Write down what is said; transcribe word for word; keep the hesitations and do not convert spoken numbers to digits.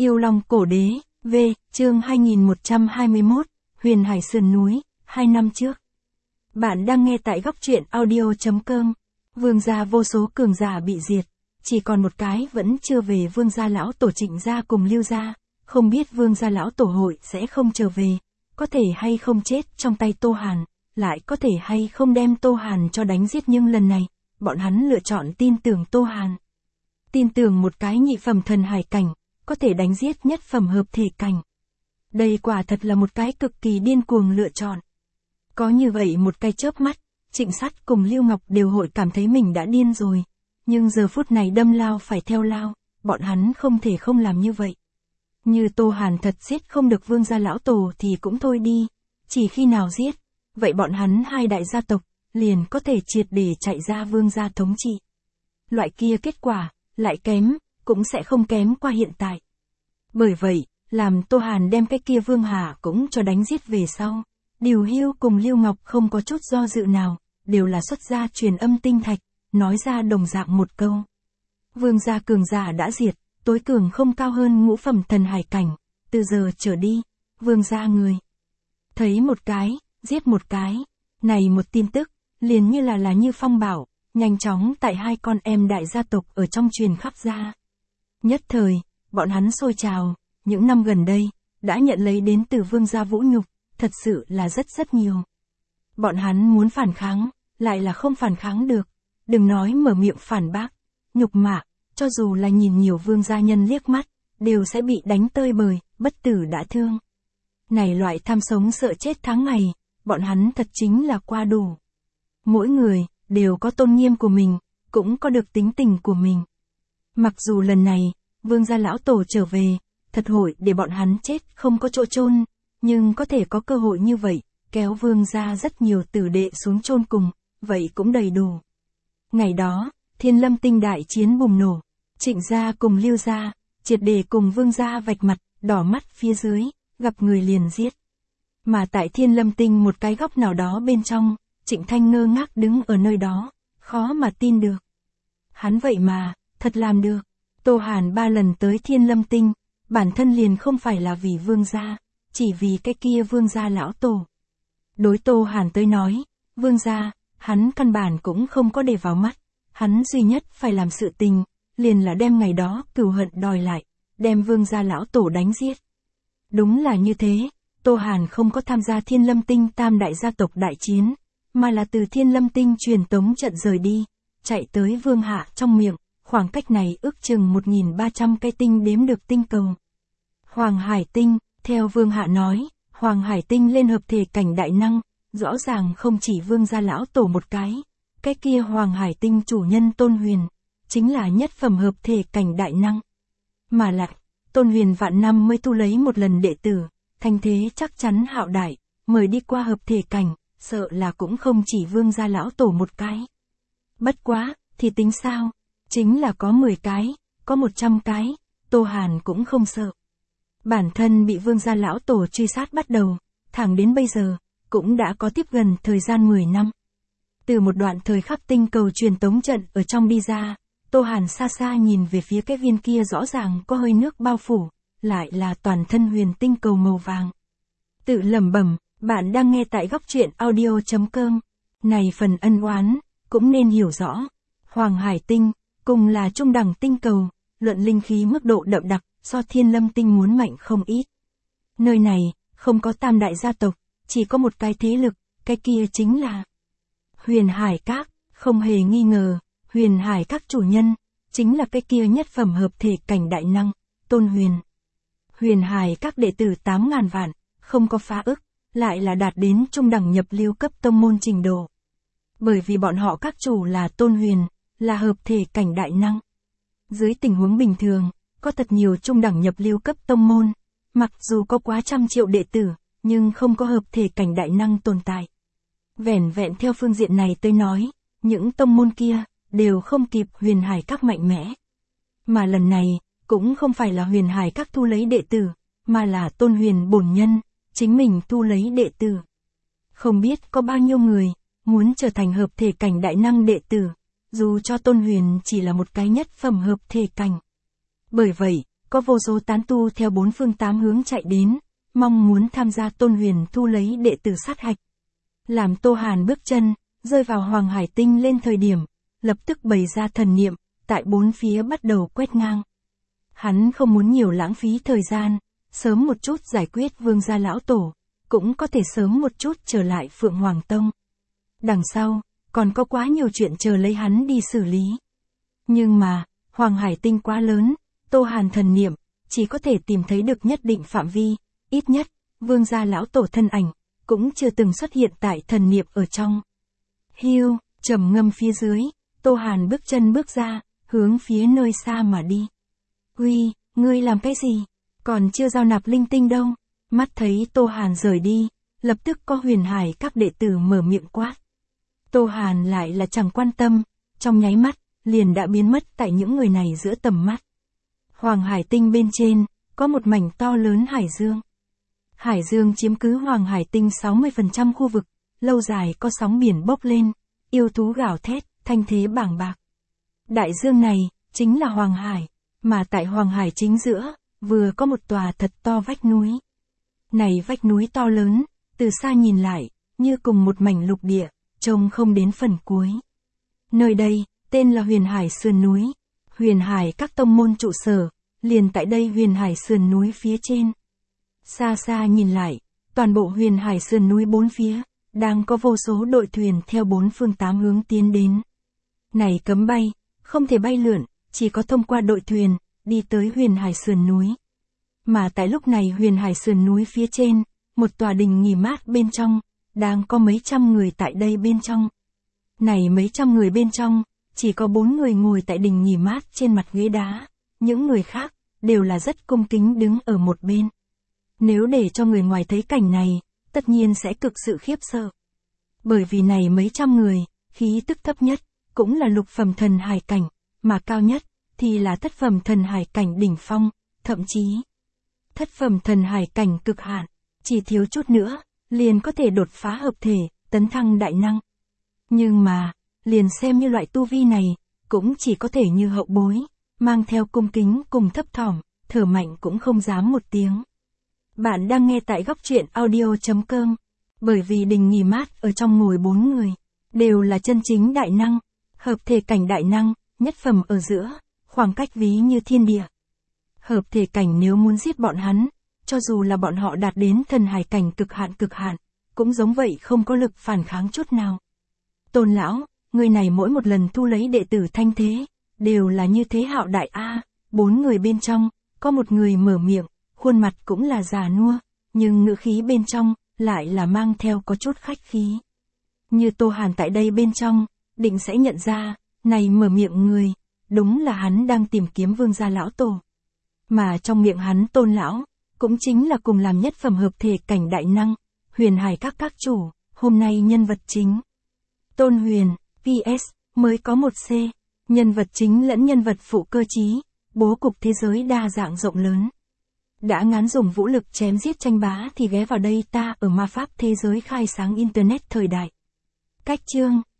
Yêu Long Cổ Đế, V, chương hai nghìn một trăm hai mươi mốt, Huyền Hải Sườn Núi, hai năm trước. Bạn đang nghe tại góc truyện audio.com. Vương gia vô số cường giả bị diệt, chỉ còn một cái vẫn chưa về. Vương gia lão tổ Trịnh gia cùng Lưu gia, không biết vương gia lão tổ hội sẽ không trở về, có thể hay không chết trong tay Tô Hàn, lại có thể hay không đem Tô Hàn cho đánh giết, nhưng lần này, bọn hắn lựa chọn tin tưởng Tô Hàn. Tin tưởng một cái nhị phẩm thần hải cảnh, có thể đánh giết nhất phẩm hợp thể cảnh. Đây quả thật là một cái cực kỳ điên cuồng lựa chọn. Có như vậy một cái chớp mắt, Trịnh Sắt cùng Lưu Ngọc đều hội cảm thấy mình đã điên rồi. Nhưng giờ phút này đâm lao phải theo lao, bọn hắn không thể không làm như vậy. Như Tô Hàn thật giết không được vương gia lão tổ thì cũng thôi đi, chỉ khi nào giết, vậy bọn hắn hai đại gia tộc, liền có thể triệt để chạy ra vương gia thống trị. Loại kia kết quả, lại kém, cũng sẽ không kém qua hiện tại. Bởi vậy, làm Tô Hàn đem cái kia Vương Hà cũng cho đánh giết về sau, Điều Hưu cùng Lưu Ngọc không có chút do dự nào, đều là xuất ra truyền âm tinh thạch, nói ra đồng dạng một câu. Vương gia cường giả đã diệt, tối cường không cao hơn ngũ phẩm thần hải cảnh, từ giờ trở đi, vương gia người thấy một cái, giết một cái. Này một tin tức, liền như là là như phong bảo, nhanh chóng tại hai con em đại gia tộc ở trong truyền khắp ra. Nhất thời, bọn hắn sôi trào, những năm gần đây, đã nhận lấy đến từ vương gia vũ nhục, thật sự là rất rất nhiều. Bọn hắn muốn phản kháng, lại là không phản kháng được, đừng nói mở miệng phản bác, nhục mạ, cho dù là nhìn nhiều vương gia nhân liếc mắt, đều sẽ bị đánh tơi bời, bất tử đã thương. Này loại tham sống sợ chết tháng ngày, bọn hắn thật chính là qua đủ. Mỗi người, đều có tôn nghiêm của mình, cũng có được tính tình của mình. Mặc dù lần này, vương gia lão tổ trở về, thật hội để bọn hắn chết không có chỗ chôn, nhưng có thể có cơ hội như vậy, kéo vương gia rất nhiều tử đệ xuống chôn cùng, vậy cũng đầy đủ. Ngày đó, Thiên Lâm Tinh đại chiến bùng nổ, Trịnh gia cùng Lưu gia, triệt để cùng vương gia vạch mặt, đỏ mắt phía dưới, gặp người liền giết. Mà tại Thiên Lâm Tinh một cái góc nào đó bên trong, Trịnh Thanh ngơ ngác đứng ở nơi đó, khó mà tin được. Hắn vậy mà, thật làm được. Tô Hàn ba lần tới Thiên Lâm Tinh, bản thân liền không phải là vì vương gia, chỉ vì cái kia vương gia lão tổ. Đối Tô Hàn tới nói, vương gia, hắn căn bản cũng không có để vào mắt, hắn duy nhất phải làm sự tình, liền là đem ngày đó cừu hận đòi lại, đem vương gia lão tổ đánh giết. Đúng là như thế, Tô Hàn không có tham gia Thiên Lâm Tinh tam đại gia tộc đại chiến, mà là từ Thiên Lâm Tinh truyền tống trận rời đi, chạy tới Vương Hạ trong miệng, khoảng cách này ước chừng một nghìn ba trăm cái tinh đếm được tinh cầu. Hoàng Hải Tinh, theo Vương Hạ nói, Hoàng Hải Tinh lên hợp thể cảnh đại năng, rõ ràng không chỉ vương gia lão tổ một cái, cái kia Hoàng Hải Tinh chủ nhân Tôn Huyền, chính là nhất phẩm hợp thể cảnh đại năng. Mà lại, Tôn Huyền vạn năm mới thu lấy một lần đệ tử, thành thế chắc chắn hạo đại, mời đi qua hợp thể cảnh, sợ là cũng không chỉ vương gia lão tổ một cái. Bất quá, thì tính sao? Chính là có mười cái, có một trăm cái, Tô Hàn cũng không sợ. Bản thân bị vương gia lão tổ truy sát bắt đầu, thẳng đến bây giờ, cũng đã có tiếp gần thời gian mười năm. Từ một đoạn thời khắc tinh cầu truyền tống trận ở trong đi ra, Tô Hàn xa xa nhìn về phía cái viên kia rõ ràng có hơi nước bao phủ, lại là toàn thân huyền tinh cầu màu vàng. Tự lẩm bẩm, bạn đang nghe tại góc truyện audio.com. Này phần ân oán, cũng nên hiểu rõ. Hoàng Hải Tinh, cùng là trung đẳng tinh cầu, luận linh khí mức độ đậm đặc, so Thiên Lâm Tinh muốn mạnh không ít. Nơi này, không có tam đại gia tộc, chỉ có một cái thế lực, cái kia chính là Huyền Hải Các, không hề nghi ngờ, Huyền Hải Các chủ nhân, chính là cái kia nhất phẩm hợp thể cảnh đại năng, Tôn Huyền. Huyền Hải Các đệ tử tám ngàn vạn, không có phá ức, lại là đạt đến trung đẳng nhập lưu cấp tông môn trình độ. Bởi vì bọn họ các chủ là Tôn Huyền, là hợp thể cảnh đại năng. Dưới tình huống bình thường, có thật nhiều trung đẳng nhập lưu cấp tông môn, mặc dù có quá trăm triệu đệ tử, nhưng không có hợp thể cảnh đại năng tồn tại. Vẻn vẹn theo phương diện này tôi nói, những tông môn kia, đều không kịp Huyền Hải Các mạnh mẽ. Mà lần này, cũng không phải là Huyền Hải Các thu lấy đệ tử, mà là Tôn Huyền bổn nhân, chính mình thu lấy đệ tử. Không biết có bao nhiêu người, muốn trở thành hợp thể cảnh đại năng đệ tử, dù cho Tôn Huyền chỉ là một cái nhất phẩm hợp thể cảnh. Bởi vậy, có vô số tán tu theo bốn phương tám hướng chạy đến, mong muốn tham gia Tôn Huyền thu lấy đệ tử sát hạch. Làm Tô Hàn bước chân, rơi vào Hoàng Hải Tinh lên thời điểm, lập tức bày ra thần niệm, tại bốn phía bắt đầu quét ngang. Hắn không muốn nhiều lãng phí thời gian, sớm một chút giải quyết Vương gia lão tổ, cũng có thể sớm một chút trở lại Phượng Hoàng Tông. Đằng sau, còn có quá nhiều chuyện chờ lấy hắn đi xử lý. Nhưng mà, Hoàng Hải Tinh quá lớn, Tô Hàn thần niệm, chỉ có thể tìm thấy được nhất định phạm vi, ít nhất, Vương gia lão tổ thân ảnh, cũng chưa từng xuất hiện tại thần niệm ở trong. Hiu, trầm ngâm phía dưới, Tô Hàn bước chân bước ra, hướng phía nơi xa mà đi. Uy, ngươi làm cái gì? Còn chưa giao nạp linh tinh đâu. Mắt thấy Tô Hàn rời đi, lập tức có Huyền Hải các đệ tử mở miệng quát. Tô Hàn lại là chẳng quan tâm, trong nháy mắt, liền đã biến mất tại những người này giữa tầm mắt. Hoàng Hải Tinh bên trên, có một mảnh to lớn hải dương. Hải dương chiếm cứ Hoàng Hải Tinh sáu mươi phần trăm khu vực, lâu dài có sóng biển bốc lên, yêu thú gào thét, thanh thế bảng bạc. Đại dương này, chính là Hoàng Hải, mà tại Hoàng Hải chính giữa, vừa có một tòa thật to vách núi. Này vách núi to lớn, từ xa nhìn lại, như cùng một mảnh lục địa, trông không đến phần cuối. Nơi đây, tên là Huyền Hải Sườn Núi. Huyền Hải các tông môn trụ sở, liền tại đây Huyền Hải Sườn Núi phía trên. Xa xa nhìn lại, toàn bộ Huyền Hải Sườn Núi bốn phía, đang có vô số đội thuyền theo bốn phương tám hướng tiến đến. Này cấm bay, không thể bay lượn, chỉ có thông qua đội thuyền, đi tới Huyền Hải Sườn Núi. Mà tại lúc này Huyền Hải Sườn Núi phía trên, một tòa đình nghỉ mát bên trong, đang có mấy trăm người tại đây bên trong. Này mấy trăm người bên trong, chỉ có bốn người ngồi tại đình nghỉ mát trên mặt ghế đá, những người khác, đều là rất cung kính đứng ở một bên. Nếu để cho người ngoài thấy cảnh này, tất nhiên sẽ cực sự khiếp sợ. Bởi vì này mấy trăm người, khí tức thấp nhất, cũng là lục phẩm thần hải cảnh, mà cao nhất, thì là thất phẩm thần hải cảnh đỉnh phong, thậm chí thất phẩm thần hải cảnh cực hạn, chỉ thiếu chút nữa, liền có thể đột phá hợp thể, tấn thăng đại năng. Nhưng mà, liền xem như loại tu vi này, cũng chỉ có thể như hậu bối, mang theo cung kính cùng thấp thỏm, thở mạnh cũng không dám một tiếng. Bạn đang nghe tại góc truyện audio chấm com, bởi vì đình nghỉ mát ở trong ngồi bốn người, đều là chân chính đại năng, hợp thể cảnh đại năng, nhất phẩm ở giữa, khoảng cách ví như thiên địa. Hợp thể cảnh nếu muốn giết bọn hắn, cho dù là bọn họ đạt đến thần hải cảnh cực hạn cực hạn, cũng giống vậy không có lực phản kháng chút nào. Tôn lão, người này mỗi một lần thu lấy đệ tử thanh thế, đều là như thế hạo đại a. Bốn người bên trong, có một người mở miệng, khuôn mặt cũng là già nua, nhưng ngữ khí bên trong, lại là mang theo có chút khách khí. Như Tô Hàn tại đây bên trong, định sẽ nhận ra, này mở miệng người, đúng là hắn đang tìm kiếm Vương gia lão tổ. Mà trong miệng hắn Tôn lão, cũng chính là cùng làm nhất phẩm hợp thể cảnh đại năng, Huyền Hải các các chủ, hôm nay nhân vật chính. Tôn Huyền, pê ét, mới có một C, nhân vật chính lẫn nhân vật phụ cơ chí, bố cục thế giới đa dạng rộng lớn. Đã ngán dùng vũ lực chém giết tranh bá thì ghé vào đây ta ở ma pháp thế giới khai sáng Internet thời đại. Cách chương.